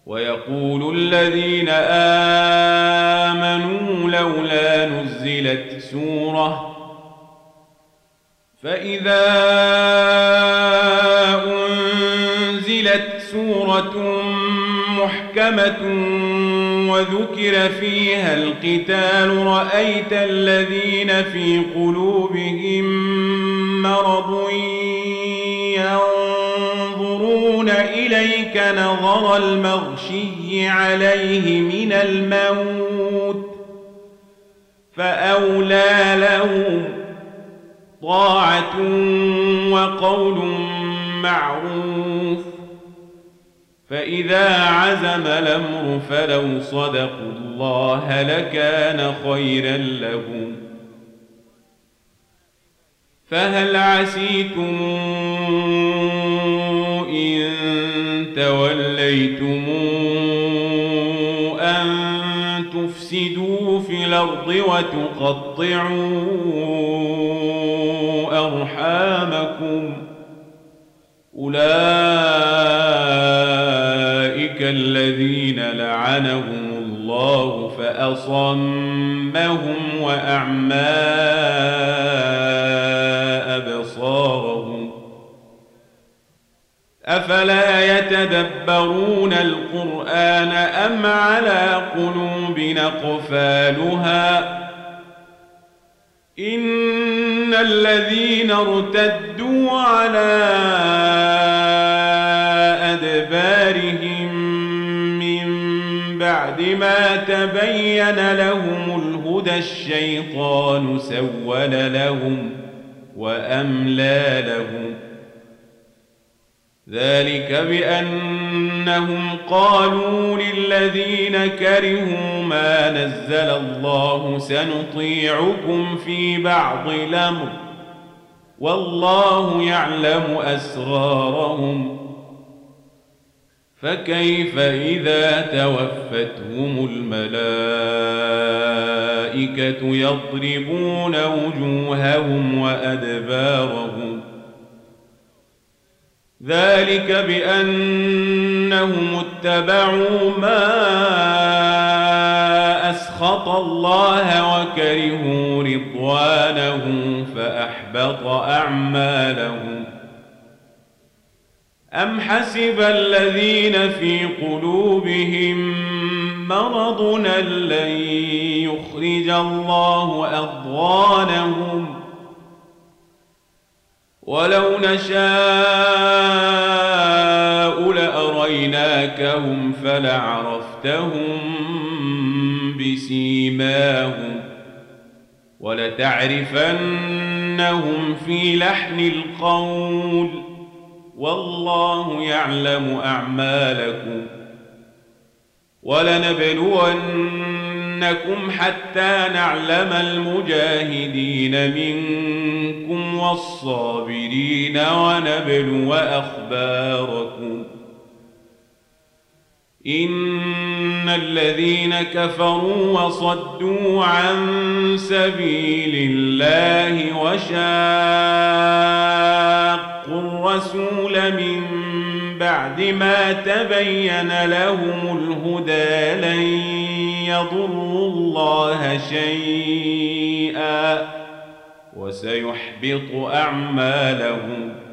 ويقول الذين آمنوا لولا نزلت سورة فإذا أنزلت سورة محكمة وذكر فيها القتال رأيت الذين في قلوبهم مرض ينظرون إليك نظر المغشي عليه من الموت فأولى لهم طاعة وقول معروف فإذا عزم الأمر فلو صدقوا الله لكان خيرا لهم فهل عسيتم إن توليتم أن تفسدوا في الأرض وتقطعوا أرحامكم أولئك الذين لعنهم الله فأصمهم وأعمى أبصارهم أفلا يتدبرون القرآن أم على قلوب أقفالها إن الذين ارتدوا على أدبارهم من بعد ما تبين لهم الهدى الشيطان سول لهم وأملى لهم ذلك بأنهم قالوا للذين كرهوا ما نزل الله سنطيعكم في بعض الأمر والله يعلم أسرارهم فكيف إذا توفتهم الملائكة يضربون وجوههم وأدبارهم ذلك بأنهم اتبعوا ما أسخط الله وكرهوا رضوانه فأحبط أعمالهم أم حسب الذين في قلوبهم مرض أن لن يخرج الله أضغانهم ولو نشاء لأريناكهم فلعرفتهم بسيماهم ولتعرفنهم في لحن القول والله يعلم أعمالكم ولنبلونكم حتى نعلم المجاهدين منكم والصابرين ونبلو أخباركم إن الذين كفروا وصدوا عن سبيل الله وشاقوا الرسول من بعد ما تبين لهم الهدى لن يضروا الله شيئا وسيحبط أعمالهم